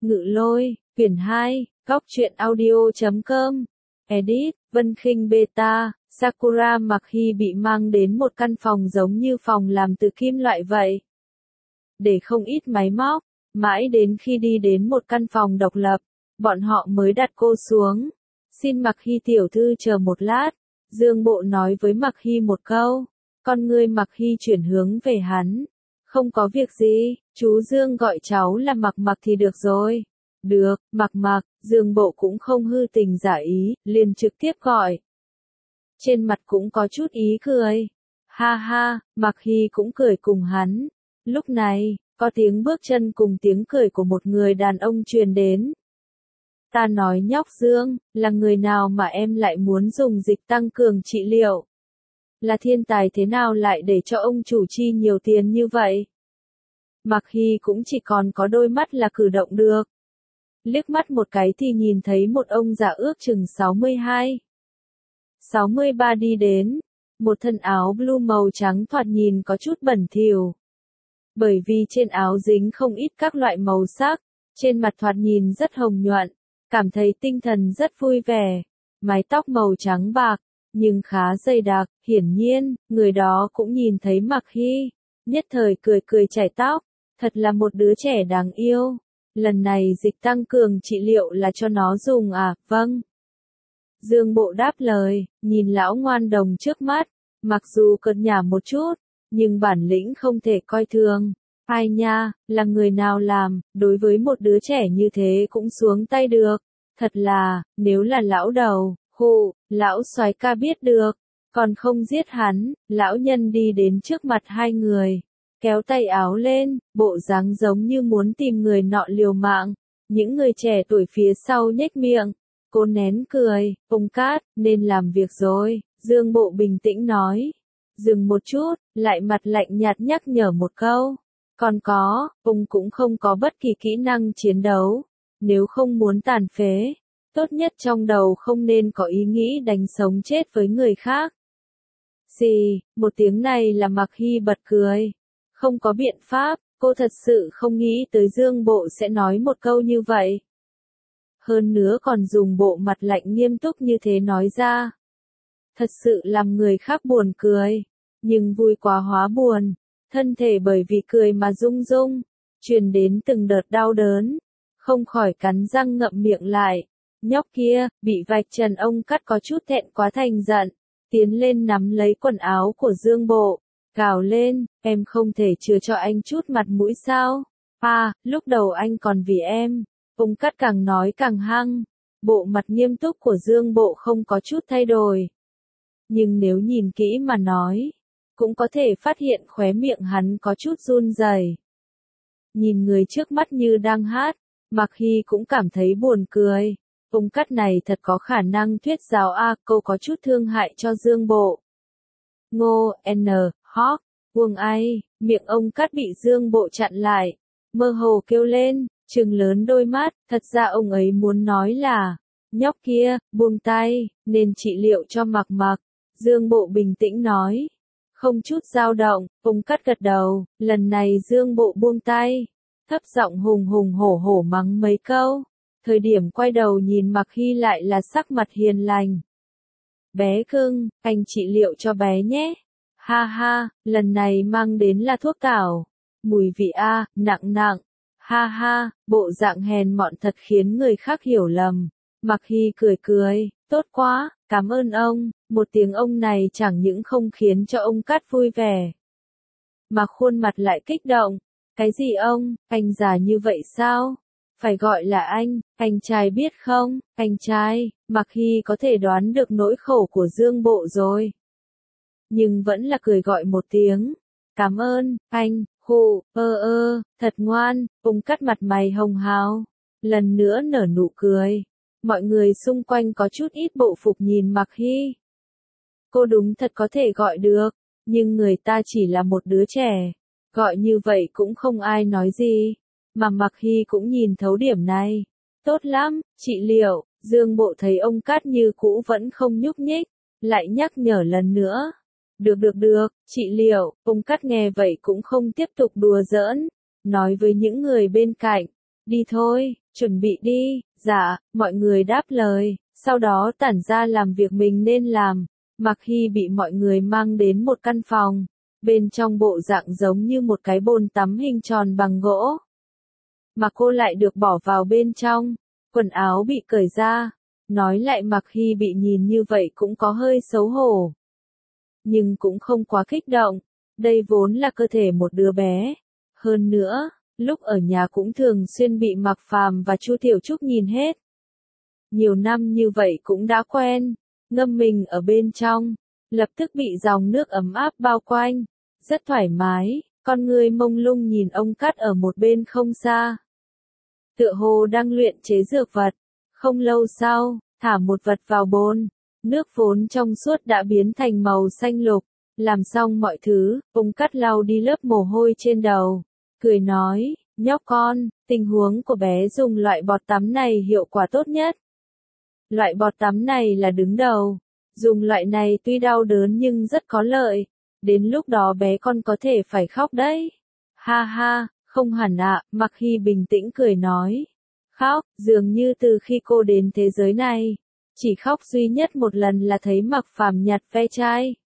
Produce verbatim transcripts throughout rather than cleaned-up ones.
Ngự Lôi, quyển hai, góc truyện audio chấm com. Edit, Vân Khinh Beta, Sakura Mặc Hy bị mang đến một căn phòng giống như phòng làm từ kim loại vậy. Để không ít máy móc, mãi đến khi đi đến một căn phòng độc lập, bọn họ mới đặt cô xuống. Xin Mặc Hy tiểu thư chờ một lát, Dương Bộ nói với Mặc Hy một câu. Con ngươi Mặc Hy chuyển hướng về hắn. Không có việc gì, chú Dương gọi cháu là Mặc Mặc thì được rồi. Được, Mặc Mặc, Dương Bộ cũng không hư tình giả ý, liền trực tiếp gọi. Trên mặt cũng có chút ý cười. Ha ha, Mặc Hy cũng cười cùng hắn. Lúc này, có tiếng bước chân cùng tiếng cười của một người đàn ông truyền đến. Ta nói nhóc Dương, là người nào mà em lại muốn dùng dịch tăng cường trị liệu? Là thiên tài thế nào lại để cho ông chủ chi nhiều tiền như vậy? Mặc Hy cũng chỉ còn có đôi mắt là cử động được. Liếc mắt một cái thì nhìn thấy một ông già ước chừng sáu mươi hai, sáu mươi ba đi đến. Một thân áo blue màu trắng thoạt nhìn có chút bẩn thỉu. Bởi vì trên áo dính không ít các loại màu sắc, trên mặt thoạt nhìn rất hồng nhuận, cảm thấy tinh thần rất vui vẻ. Mái tóc màu trắng bạc, nhưng khá dày đặc, hiển nhiên, người đó cũng nhìn thấy Mặc Hy, nhất thời cười cười chải tóc, thật là một đứa trẻ đáng yêu. Lần này dịch tăng cường trị liệu là cho nó dùng à, vâng. Dương Bộ đáp lời, nhìn lão ngoan đồng trước mắt, mặc dù cợt nhả một chút, nhưng bản lĩnh không thể coi thường. Ai nha, là người nào làm, đối với một đứa trẻ như thế cũng xuống tay được. Thật là, nếu là lão đầu, hù, lão soái ca biết được, còn không giết hắn. Lão nhân đi đến trước mặt hai người, kéo tay áo lên, bộ dáng giống như muốn tìm người nọ liều mạng. Những người trẻ tuổi phía sau nhếch miệng, cô nén cười. Ông Cát, nên làm việc rồi, Dương Bộ bình tĩnh nói. Dừng một chút, lại mặt lạnh nhạt nhắc nhở một câu. Còn có, ông cũng không có bất kỳ kỹ năng chiến đấu. Nếu không muốn tàn phế, tốt nhất trong đầu không nên có ý nghĩ đánh sống chết với người khác. Xì, một tiếng này là Mặc Hy bật cười. Không có biện pháp, cô thật sự không nghĩ tới Dương Bộ sẽ nói một câu như vậy. Hơn nữa còn dùng bộ mặt lạnh nghiêm túc như thế nói ra. Thật sự làm người khác buồn cười, nhưng vui quá hóa buồn. Thân thể bởi vì cười mà rung rung, truyền đến từng đợt đau đớn. Không khỏi cắn răng ngậm miệng lại. Nhóc kia, bị vạch trần. Ông Cát có chút thẹn quá thành giận, tiến lên nắm lấy quần áo của Dương Bộ, gào lên, em không thể chừa cho anh chút mặt mũi sao? À, lúc đầu anh còn vì em. Ông Cát càng nói càng hăng, bộ mặt nghiêm túc của Dương Bộ không có chút thay đổi. Nhưng nếu nhìn kỹ mà nói, cũng có thể phát hiện khóe miệng hắn có chút run rẩy. Nhìn người trước mắt như đang hát, Mặc Hy cũng cảm thấy buồn cười. Ông Cát này thật có khả năng thuyết giáo a, cô có chút thương hại cho Dương Bộ. Ngô, N, Hawk, Uông ai, miệng ông Cát bị Dương Bộ chặn lại, mơ hồ kêu lên, trừng lớn đôi mắt, thật ra ông ấy muốn nói là, nhóc kia, buông tay, nên trị liệu cho Mặc Mặc. Dương Bộ bình tĩnh nói, không chút dao động. Ông Cát gật đầu, lần này Dương Bộ buông tay, thấp giọng hùng hùng hổ hổ mắng mấy câu. Thời điểm quay đầu nhìn Mặc Hy lại là sắc mặt hiền lành. Bé cưng, anh trị liệu cho bé nhé. Ha ha, lần này mang đến là thuốc tảo. Mùi vị a, nặng nặng. Ha ha, bộ dạng hèn mọn thật khiến người khác hiểu lầm. Mặc Hy cười cười, tốt quá, cảm ơn ông. Một tiếng ông này chẳng những không khiến cho ông Cát vui vẻ, mà khuôn mặt lại kích động. Cái gì ông, anh già như vậy sao? Phải gọi là anh, anh trai biết không, anh trai. Mặc Hy có thể đoán được nỗi khổ của Dương Bộ rồi, nhưng vẫn là cười gọi một tiếng. Cảm ơn, anh, hù, ơ ơ, thật ngoan. Ông Cát mặt mày hồng hào, lần nữa nở nụ cười. Mọi người xung quanh có chút ít bộ phục nhìn Mặc Hy. Cô đúng thật có thể gọi được, nhưng người ta chỉ là một đứa trẻ, gọi như vậy cũng không ai nói gì. Mà Mặc Hy cũng nhìn thấu điểm này. Tốt lắm, trị liệu. Dương Bộ thấy ông Cát như cũ vẫn không nhúc nhích, lại nhắc nhở lần nữa. Được được được, trị liệu. Ông Cát nghe vậy cũng không tiếp tục đùa giỡn, nói với những người bên cạnh, đi thôi, chuẩn bị đi, dạ, mọi người đáp lời, sau đó tản ra làm việc mình nên làm. Mạc Hy bị mọi người mang đến một căn phòng, bên trong bộ dạng giống như một cái bồn tắm hình tròn bằng gỗ. Mà cô lại được bỏ vào bên trong, quần áo bị cởi ra, nói lại Mạc Hy bị nhìn như vậy cũng có hơi xấu hổ. Nhưng cũng không quá kích động, đây vốn là cơ thể một đứa bé. Hơn nữa, lúc ở nhà cũng thường xuyên bị Mạc Phàm và Chu Tiểu Trúc nhìn hết. Nhiều năm như vậy cũng đã quen, ngâm mình ở bên trong, lập tức bị dòng nước ấm áp bao quanh, rất thoải mái, con người mông lung nhìn ông Cát ở một bên không xa. Tựa hồ đang luyện chế dược vật, không lâu sau, thả một vật vào bồn, nước vốn trong suốt đã biến thành màu xanh lục, làm xong mọi thứ, ông Cát lau đi lớp mồ hôi trên đầu, cười nói, nhóc con, tình huống của bé dùng loại bọt tắm này hiệu quả tốt nhất. Loại bọt tắm này là đứng đầu, dùng loại này tuy đau đớn nhưng rất có lợi, đến lúc đó bé con có thể phải khóc đấy. Ha ha, không hẳn ạ, Mạc Hy bình tĩnh cười nói. Khóc, dường như từ khi cô đến thế giới này, chỉ khóc duy nhất một lần là thấy Mạc Phàm nhặt ve chai.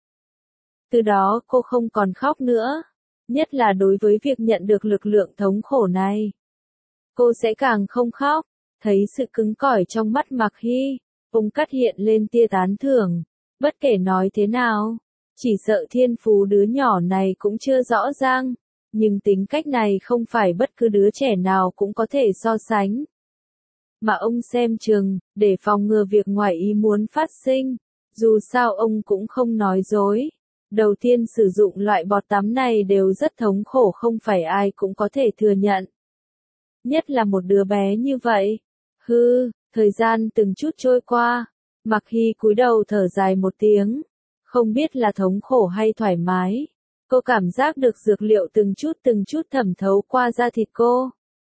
Từ đó cô không còn khóc nữa, nhất là đối với việc nhận được lực lượng thống khổ này. Cô sẽ càng không khóc, thấy sự cứng cỏi trong mắt Mạc Hy, ông Cát hiện lên tia tán thưởng, bất kể nói thế nào, chỉ sợ thiên phú đứa nhỏ này cũng chưa rõ ràng, nhưng tính cách này không phải bất cứ đứa trẻ nào cũng có thể so sánh. Mà ông xem chừng, để phòng ngừa việc ngoài ý muốn phát sinh, dù sao ông cũng không nói dối. Đầu tiên sử dụng loại bọt tắm này đều rất thống khổ không phải ai cũng có thể thừa nhận. Nhất là một đứa bé như vậy. Hư, thời gian từng chút trôi qua, Mạc Hy cúi đầu thở dài một tiếng, không biết là thống khổ hay thoải mái. Cô cảm giác được dược liệu từng chút từng chút thẩm thấu qua da thịt cô,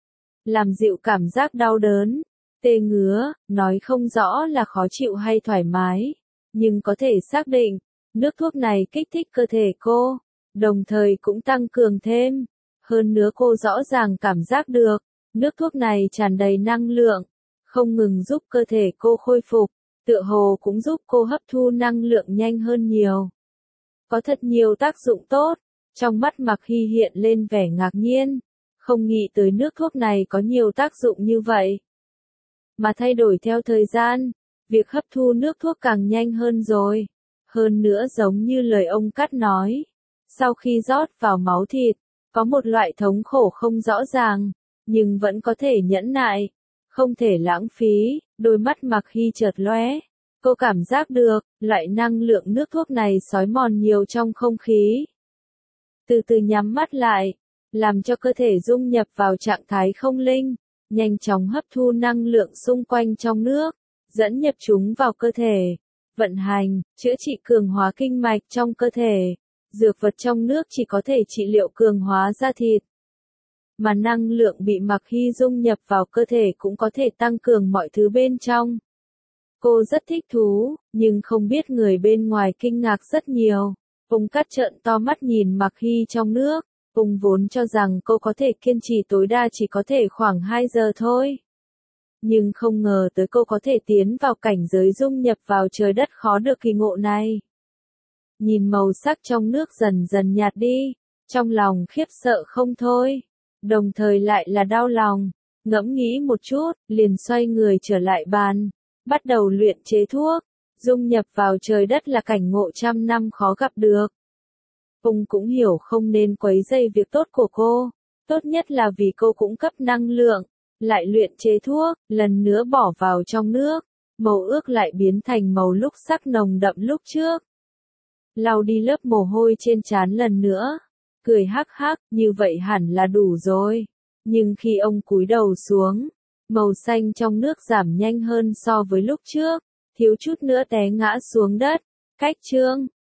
làm dịu cảm giác đau đớn, tê ngứa, nói không rõ là khó chịu hay thoải mái, nhưng có thể xác định, nước thuốc này kích thích cơ thể cô, đồng thời cũng tăng cường thêm. Hơn nữa cô rõ ràng cảm giác được, nước thuốc này tràn đầy năng lượng, không ngừng giúp cơ thể cô khôi phục, tựa hồ cũng giúp cô hấp thu năng lượng nhanh hơn nhiều. Có thật nhiều tác dụng tốt, trong mắt Mạc Hy hiện lên vẻ ngạc nhiên, không nghĩ tới nước thuốc này có nhiều tác dụng như vậy. Mà thay đổi theo thời gian, việc hấp thu nước thuốc càng nhanh hơn rồi. Hơn nữa giống như lời ông Cát nói, sau khi rót vào máu thịt, có một loại thống khổ không rõ ràng, nhưng vẫn có thể nhẫn nại, không thể lãng phí. Đôi mắt Mạc Hy chợt lóe, cô cảm giác được, loại năng lượng nước thuốc này xói mòn nhiều trong không khí. Từ từ nhắm mắt lại, làm cho cơ thể dung nhập vào trạng thái không linh, nhanh chóng hấp thu năng lượng xung quanh trong nước, dẫn nhập chúng vào cơ thể, vận hành, chữa trị cường hóa kinh mạch trong cơ thể. Dược vật trong nước chỉ có thể trị liệu cường hóa da thịt, mà năng lượng bị Mạc Hy dung nhập vào cơ thể cũng có thể tăng cường mọi thứ bên trong. Cô rất thích thú, nhưng không biết người bên ngoài kinh ngạc rất nhiều. Ông Cát trợn to mắt nhìn Mạc Hy trong nước, ông vốn cho rằng cô có thể kiên trì tối đa chỉ có thể khoảng hai giờ thôi. Nhưng không ngờ tới cô có thể tiến vào cảnh giới dung nhập vào trời đất khó được kỳ ngộ này. Nhìn màu sắc trong nước dần dần nhạt đi, trong lòng khiếp sợ không thôi, đồng thời lại là đau lòng, ngẫm nghĩ một chút, liền xoay người trở lại bàn, bắt đầu luyện chế thuốc. Dung nhập vào trời đất là cảnh ngộ trăm năm khó gặp được. Ông cũng hiểu không nên quấy rầy việc tốt của cô, tốt nhất là vì cô cũng cấp năng lượng, lại luyện chế thuốc, lần nữa bỏ vào trong nước, màu ước lại biến thành màu lúc sắc nồng đậm lúc trước. Lau đi lớp mồ hôi trên trán lần nữa, cười hắc hắc, như vậy hẳn là đủ rồi. Nhưng khi ông cúi đầu xuống, màu xanh trong nước giảm nhanh hơn so với lúc trước, thiếu chút nữa té ngã xuống đất. Cách chương